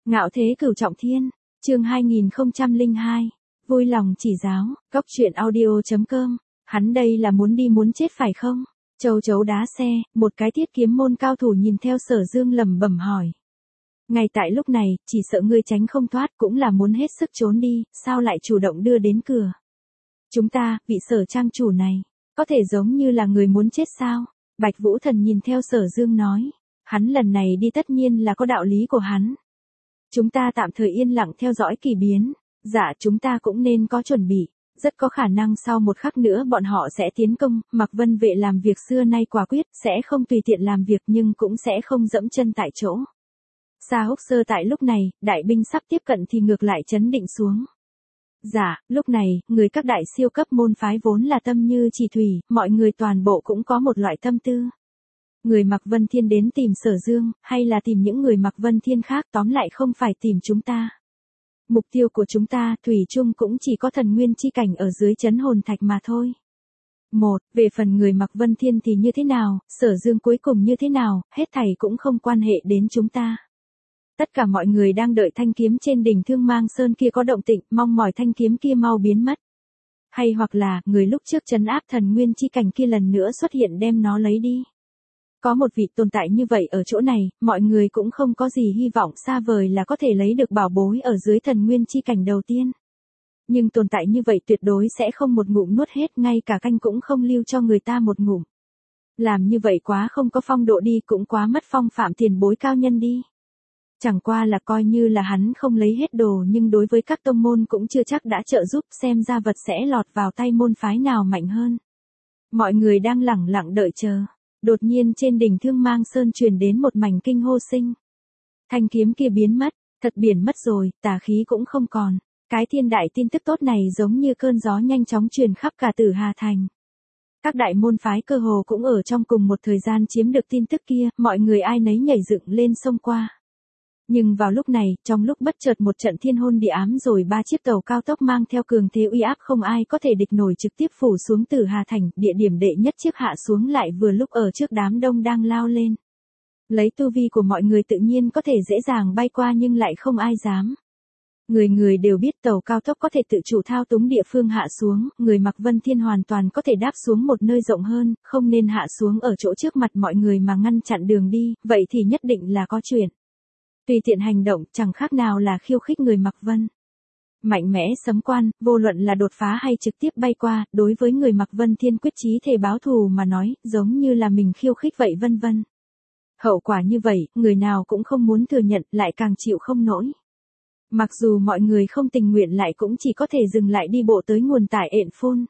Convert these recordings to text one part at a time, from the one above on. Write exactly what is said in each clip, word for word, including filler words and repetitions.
Ngạo thế cửu trọng thiên, chương hai nghìn không trăm lẻ hai, vui lòng chỉ giáo, góc truyện audio.com, hắn đây là muốn đi muốn chết phải không? Châu chấu đá xe, một cái thiết kiếm môn cao thủ nhìn theo Sở Dương lẩm bẩm hỏi. Ngay tại lúc này, chỉ sợ ngươi tránh không thoát cũng là muốn hết sức trốn đi, sao lại chủ động đưa đến cửa? Chúng ta, vị Sở trang chủ này, có thể giống như là người muốn chết sao? Bạch Vũ Thần nhìn theo Sở Dương nói, hắn lần này đi tất nhiên là có đạo lý của hắn. Chúng ta tạm thời yên lặng theo dõi kỳ biến, dạ chúng ta cũng nên có chuẩn bị, rất có khả năng sau một khắc nữa bọn họ sẽ tiến công, Mạc Vân Vệ làm việc xưa nay quả quyết, sẽ không tùy tiện làm việc nhưng cũng sẽ không dẫm chân tại chỗ. Sa Húc Sơ tại lúc này, đại binh sắp tiếp cận thì ngược lại chấn định xuống. Dạ, lúc này, người các đại siêu cấp môn phái vốn là tâm như chỉ thủy, mọi người toàn bộ cũng có một loại tâm tư. Người Mạc Vân Thiên đến tìm Sở Dương, hay là tìm những người Mạc Vân Thiên khác, tóm lại không phải tìm chúng ta. Mục tiêu của chúng ta, thủy chung cũng chỉ có thần nguyên chi cảnh ở dưới chấn hồn thạch mà thôi. Một, về phần người Mạc Vân Thiên thì như thế nào, Sở Dương cuối cùng như thế nào, hết thảy cũng không quan hệ đến chúng ta. Tất cả mọi người đang đợi thanh kiếm trên đỉnh Thương Mang Sơn kia có động tĩnh, mong mỏi thanh kiếm kia mau biến mất. Hay hoặc là, người lúc trước trấn áp thần nguyên chi cảnh kia lần nữa xuất hiện đem nó lấy đi. Có một vị tồn tại như vậy ở chỗ này, mọi người cũng không có gì hy vọng xa vời là có thể lấy được bảo bối ở dưới thần nguyên chi cảnh đầu tiên. Nhưng tồn tại như vậy tuyệt đối sẽ không một ngụm nuốt hết, ngay cả canh cũng không lưu cho người ta một ngụm. Làm như vậy quá không có phong độ đi, cũng quá mất phong phạm tiền bối cao nhân đi. Chẳng qua là coi như là hắn không lấy hết đồ, nhưng đối với các tông môn cũng chưa chắc đã trợ giúp, xem ra vật sẽ lọt vào tay môn phái nào mạnh hơn. Mọi người đang lẳng lặng đợi chờ. Đột nhiên trên đỉnh Thương Mang Sơn truyền đến một mảnh kinh hô sinh. Thanh kiếm kia biến mất, thật biển mất rồi, tà khí cũng không còn. Cái thiên đại tin tức tốt này giống như cơn gió nhanh chóng truyền khắp cả Tử Hà Thành. Các đại môn phái cơ hồ cũng ở trong cùng một thời gian chiếm được tin tức kia, mọi người ai nấy nhảy dựng lên xông qua. Nhưng vào lúc này, trong lúc bất chợt một trận thiên hôn địa ám rồi ba chiếc tàu cao tốc mang theo cường thế uy áp không ai có thể địch nổi trực tiếp phủ xuống Tử Hà Thành, địa điểm đệ nhất chiếc hạ xuống lại vừa lúc ở trước đám đông đang lao lên. Lấy tu vi của mọi người tự nhiên có thể dễ dàng bay qua nhưng lại không ai dám. Người người đều biết tàu cao tốc có thể tự chủ thao túng địa phương hạ xuống, người Mạc Vân Thiên hoàn toàn có thể đáp xuống một nơi rộng hơn, không nên hạ xuống ở chỗ trước mặt mọi người mà ngăn chặn đường đi, vậy thì nhất định là có chuyện. Tùy tiện hành động chẳng khác nào là khiêu khích người Mạc Vân. Mạnh mẽ sấm quan, vô luận là đột phá hay trực tiếp bay qua, đối với người Mạc Vân Thiên quyết chí thề báo thù mà nói, giống như là mình khiêu khích vậy vân vân. Hậu quả như vậy, người nào cũng không muốn thừa nhận, lại càng chịu không nổi. Mặc dù mọi người không tình nguyện lại cũng chỉ có thể dừng lại đi bộ tới nguồn tải ện phôn.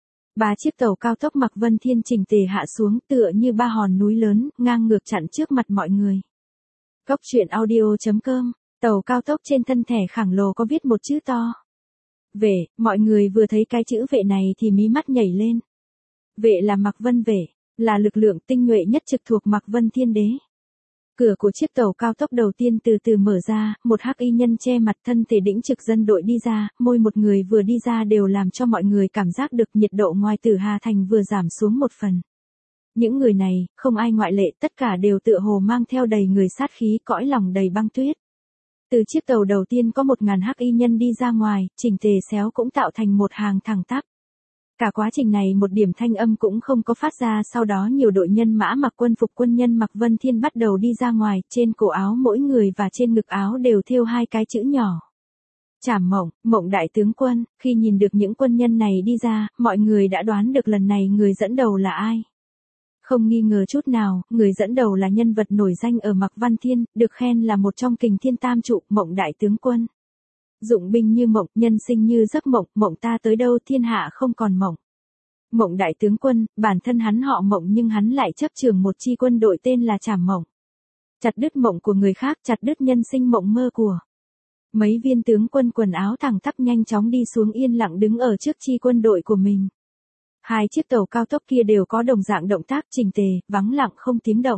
Ba chiếc tàu cao tốc Mạc Vân Thiên chỉnh tề hạ xuống tựa như ba hòn núi lớn, ngang ngược chặn trước mặt mọi người. Góc truyện audio.com, tàu cao tốc trên thân thẻ khổng lồ có viết một chữ to. Vệ, mọi người vừa thấy cái chữ vệ này thì mí mắt nhảy lên. Vệ là Mạc Vân Vệ, là lực lượng tinh nhuệ nhất trực thuộc Mạc Vân Thiên Đế. Cửa của chiếc tàu cao tốc đầu tiên từ từ mở ra, một hắc y nhân che mặt thân thể đĩnh trực dân đội đi ra, môi một người vừa đi ra đều làm cho mọi người cảm giác được nhiệt độ ngoài Tử Hà Thành vừa giảm xuống một phần. Những người này, không ai ngoại lệ, tất cả đều tựa hồ mang theo đầy người sát khí, cõi lòng đầy băng tuyết. Từ chiếc tàu đầu tiên có một ngàn hắc y nhân đi ra ngoài, chỉnh tề xéo cũng tạo thành một hàng thẳng tắp. Cả quá trình này một điểm thanh âm cũng không có phát ra, sau đó nhiều đội nhân mã mặc quân phục quân nhân Mạc Vân Thiên bắt đầu đi ra ngoài, trên cổ áo mỗi người và trên ngực áo đều thêu hai cái chữ nhỏ. Trảm Mộng, Mộng Đại Tướng Quân. Khi nhìn được những quân nhân này đi ra, mọi người đã đoán được lần này người dẫn đầu là ai. Không nghi ngờ chút nào, người dẫn đầu là nhân vật nổi danh ở Mạc Vân Thiên, được khen là một trong kình thiên tam trụ, Mộng Đại Tướng Quân. Dụng binh như mộng, nhân sinh như giấc mộng, mộng ta tới đâu thiên hạ không còn mộng. Mộng Đại Tướng Quân, bản thân hắn họ Mộng nhưng hắn lại chấp trường một chi quân đội tên là Trảm Mộng. Chặt đứt mộng của người khác, chặt đứt nhân sinh mộng mơ của. Mấy viên tướng quân quần áo thẳng tắp nhanh chóng đi xuống yên lặng đứng ở trước chi quân đội của mình. Hai chiếc tàu cao tốc kia đều có đồng dạng động tác chỉnh tề, vắng lặng không tiếng động.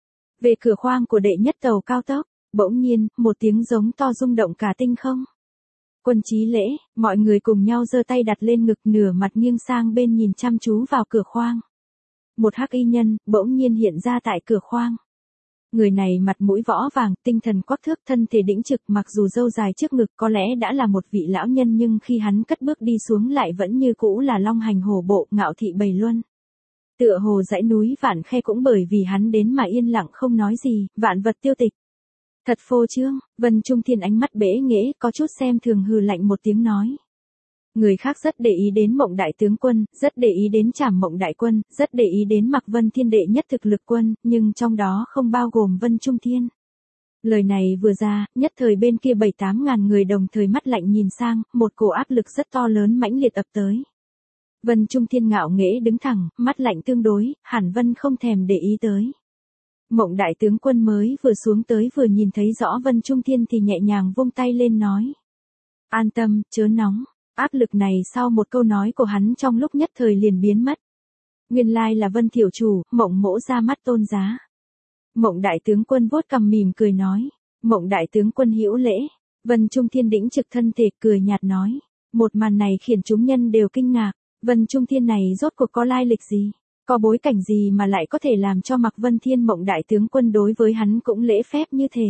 Về cửa khoang của đệ nhất tàu cao tốc, bỗng nhiên, một tiếng giống to rung động cả tinh không. Quân chí lễ, mọi người cùng nhau giơ tay đặt lên ngực nửa mặt nghiêng sang bên nhìn chăm chú vào cửa khoang. Một hắc y nhân, bỗng nhiên hiện ra tại cửa khoang. Người này mặt mũi võ vàng, tinh thần quắc thước, thân thể đĩnh trực, mặc dù râu dài trước ngực có lẽ đã là một vị lão nhân nhưng khi hắn cất bước đi xuống lại vẫn như cũ là long hành hổ bộ, ngạo thị bầy luân. Tựa hồ dãy núi vạn khe cũng bởi vì hắn đến mà yên lặng không nói gì, vạn vật tiêu tịch. Thật phô trương, Vân Trung Thiên ánh mắt bẽ nghễ, có chút xem thường hừ lạnh một tiếng nói. Người khác rất để ý đến Mộng đại tướng quân, rất để ý đến Trảm Mộng đại quân, rất để ý đến Mạc Vân Thiên đệ nhất thực lực quân, nhưng trong đó không bao gồm Vân Trung Thiên. Lời này vừa ra, nhất thời bên kia bảy tám ngàn người đồng thời mắt lạnh nhìn sang, một cổ áp lực rất to lớn mãnh liệt ập tới. Vân Trung Thiên ngạo nghễ đứng thẳng, mắt lạnh tương đối, Hàn Vân không thèm để ý tới. Mộng đại tướng quân mới vừa xuống tới vừa nhìn thấy rõ Vân Trung Thiên thì nhẹ nhàng vung tay lên nói. An tâm, chớ nóng. Áp lực này sau một câu nói của hắn trong lúc nhất thời liền biến mất. Nguyên lai là Vân Thiểu Chủ, Mộng mỗ ra mắt tôn giá. Mộng đại tướng quân vuốt cằm mỉm cười nói. Mộng đại tướng quân hữu lễ. Vân Trung Thiên đĩnh trực thân thể cười nhạt nói. Một màn này khiến chúng nhân đều kinh ngạc. Vân Trung Thiên này rốt cuộc có lai lịch gì? Có bối cảnh gì mà lại có thể làm cho Mạc Vân Thiên Mộng đại tướng quân đối với hắn cũng lễ phép như thế?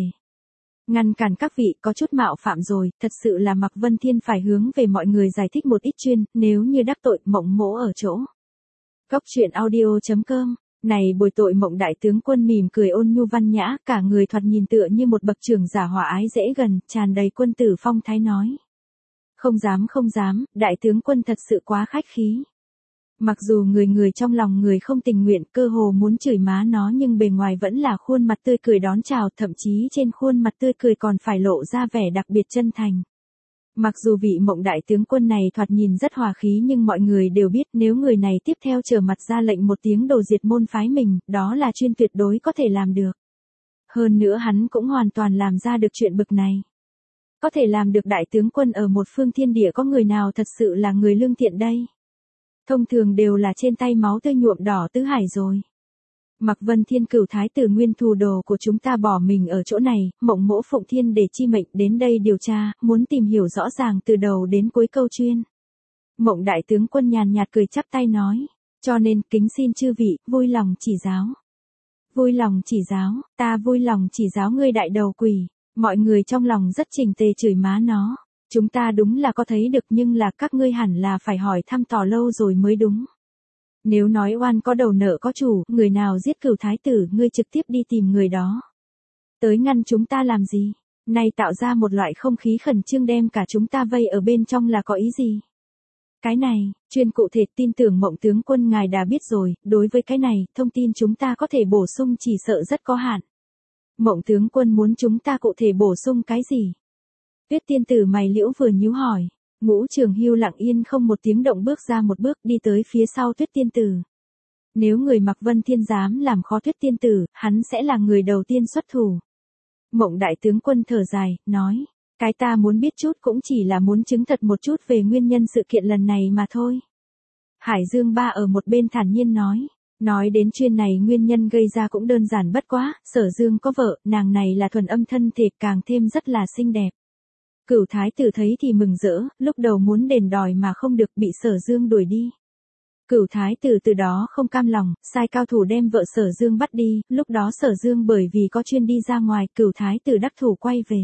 Ngăn cản các vị, có chút mạo phạm rồi, thật sự là Mạc Vân Thiên phải hướng về mọi người giải thích một ít chuyên, nếu như đắc tội Mộng mỗ ở chỗ. Cốc truyện audio chấm com, này bồi tội Mộng đại tướng quân mỉm cười ôn nhu văn nhã, cả người thoạt nhìn tựa như một bậc trưởng giả hòa ái dễ gần, tràn đầy quân tử phong thái nói. Không dám không dám, đại tướng quân thật sự quá khách khí. Mặc dù người người trong lòng người không tình nguyện, cơ hồ muốn chửi má nó nhưng bề ngoài vẫn là khuôn mặt tươi cười đón chào, thậm chí trên khuôn mặt tươi cười còn phải lộ ra vẻ đặc biệt chân thành. Mặc dù vị Mộng đại tướng quân này thoạt nhìn rất hòa khí nhưng mọi người đều biết nếu người này tiếp theo trở mặt ra lệnh một tiếng đồ diệt môn phái mình, đó là chuyên tuyệt đối có thể làm được. Hơn nữa hắn cũng hoàn toàn làm ra được chuyện bực này. Có thể làm được đại tướng quân ở một phương thiên địa có người nào thật sự là người lương thiện đây? Thông thường đều là trên tay máu tươi nhuộm đỏ tứ hải rồi. Mạc Vân Thiên cửu thái tử nguyên thù đồ của chúng ta bỏ mình ở chỗ này, Mộng mỗ phụng thiên để chi mệnh đến đây điều tra, muốn tìm hiểu rõ ràng từ đầu đến cuối câu chuyên. Mộng đại tướng quân nhàn nhạt cười chắp tay nói, cho nên kính xin chư vị, vui lòng chỉ giáo. Vui lòng chỉ giáo, ta vui lòng chỉ giáo ngươi đại đầu quỷ. Mọi người trong lòng rất chỉnh tề chửi má nó. Chúng ta đúng là có thấy được nhưng là các ngươi hẳn là phải hỏi thăm tỏ lâu rồi mới đúng. Nếu nói oan có đầu nợ có chủ, người nào giết cửu thái tử, ngươi trực tiếp đi tìm người đó. Tới ngăn chúng ta làm gì? Này tạo ra một loại không khí khẩn trương đem cả chúng ta vây ở bên trong là có ý gì? Cái này, chuyên cụ thể tin tưởng Mộng tướng quân ngài đã biết rồi, đối với cái này, thông tin chúng ta có thể bổ sung chỉ sợ rất có hạn. Mộng tướng quân muốn chúng ta cụ thể bổ sung cái gì? Tuyết tiên tử mày liễu vừa nhíu hỏi. Ngũ Trường Hưu lặng yên không một tiếng động bước ra một bước đi tới phía sau Tuyết tiên tử. Nếu người Mạc Vân Thiên dám làm khó Tuyết tiên tử, hắn sẽ là người đầu tiên xuất thủ. Mộng đại tướng quân thở dài, nói. Cái ta muốn biết chút cũng chỉ là muốn chứng thật một chút về nguyên nhân sự kiện lần này mà thôi. Hải Dương Ba ở một bên thản nhiên nói. Nói đến chuyên này nguyên nhân gây ra cũng đơn giản bất quá, Sở Dương có vợ, nàng này là thuần âm thân thể càng thêm rất là xinh đẹp. Cửu thái tử thấy thì mừng rỡ, lúc đầu muốn đền đòi mà không được bị Sở Dương đuổi đi. Cửu thái tử từ đó không cam lòng, sai cao thủ đem vợ Sở Dương bắt đi, lúc đó Sở Dương bởi vì có chuyên đi ra ngoài, cửu thái tử đắc thủ quay về.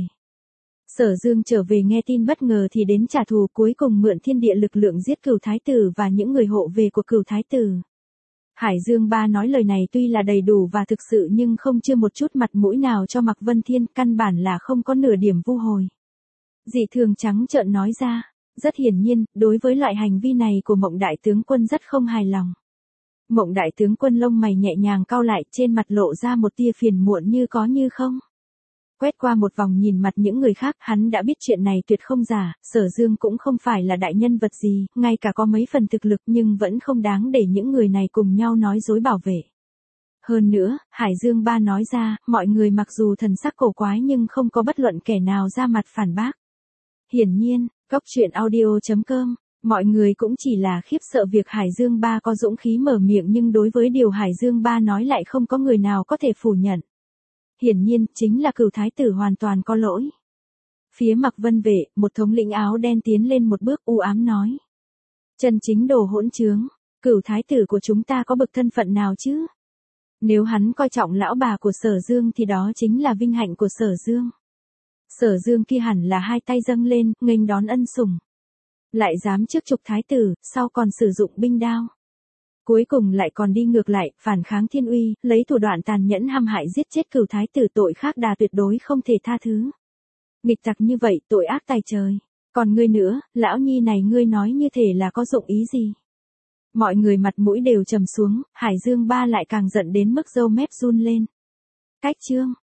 Sở Dương trở về nghe tin bất ngờ thì đến trả thù, cuối cùng mượn thiên địa lực lượng giết cửu thái tử và những người hộ về của cửu thái tử. Hải Dương Ba nói lời này tuy là đầy đủ và thực sự nhưng không chưa một chút mặt mũi nào cho Mạc Vân Thiên, căn bản là không có nửa điểm vu hồi. Dị thường trắng trợn nói ra, rất hiển nhiên, đối với loại hành vi này của Mộng đại tướng quân rất không hài lòng. Mộng đại tướng quân lông mày nhẹ nhàng cau lại, trên mặt lộ ra một tia phiền muộn như có như không. Quét qua một vòng nhìn mặt những người khác, hắn đã biết chuyện này tuyệt không giả, Sở Dương cũng không phải là đại nhân vật gì, ngay cả có mấy phần thực lực nhưng vẫn không đáng để những người này cùng nhau nói dối bảo vệ. Hơn nữa, Hải Dương Ba nói ra, mọi người mặc dù thần sắc cổ quái nhưng không có bất luận kẻ nào ra mặt phản bác. Hiển nhiên, cốc truyện audio chấm com, mọi người cũng chỉ là khiếp sợ việc Hải Dương Ba có dũng khí mở miệng nhưng đối với điều Hải Dương Ba nói lại không có người nào có thể phủ nhận. Hiển nhiên, chính là cửu thái tử hoàn toàn có lỗi. Phía Mạc Vân Vệ, một thống lĩnh áo đen tiến lên một bước u ám nói. Chân chính đồ hỗn trướng, cửu thái tử của chúng ta có bậc thân phận nào chứ? Nếu hắn coi trọng lão bà của Sở Dương thì đó chính là vinh hạnh của Sở Dương. Sở Dương kia hẳn là hai tay dâng lên, nghênh đón ân sủng. Lại dám trước trục thái tử, sau còn sử dụng binh đao. Cuối cùng lại còn đi ngược lại, phản kháng thiên uy, lấy thủ đoạn tàn nhẫn hăm hại giết chết cửu thái tử, tội khác đà tuyệt đối không thể tha thứ. Nghịch tặc như vậy, tội ác tày trời. Còn ngươi nữa, lão nhi này ngươi nói như thể là có dụng ý gì? Mọi người mặt mũi đều trầm xuống, Hải Dương Ba lại càng giận đến mức râu mép run lên. Cách chương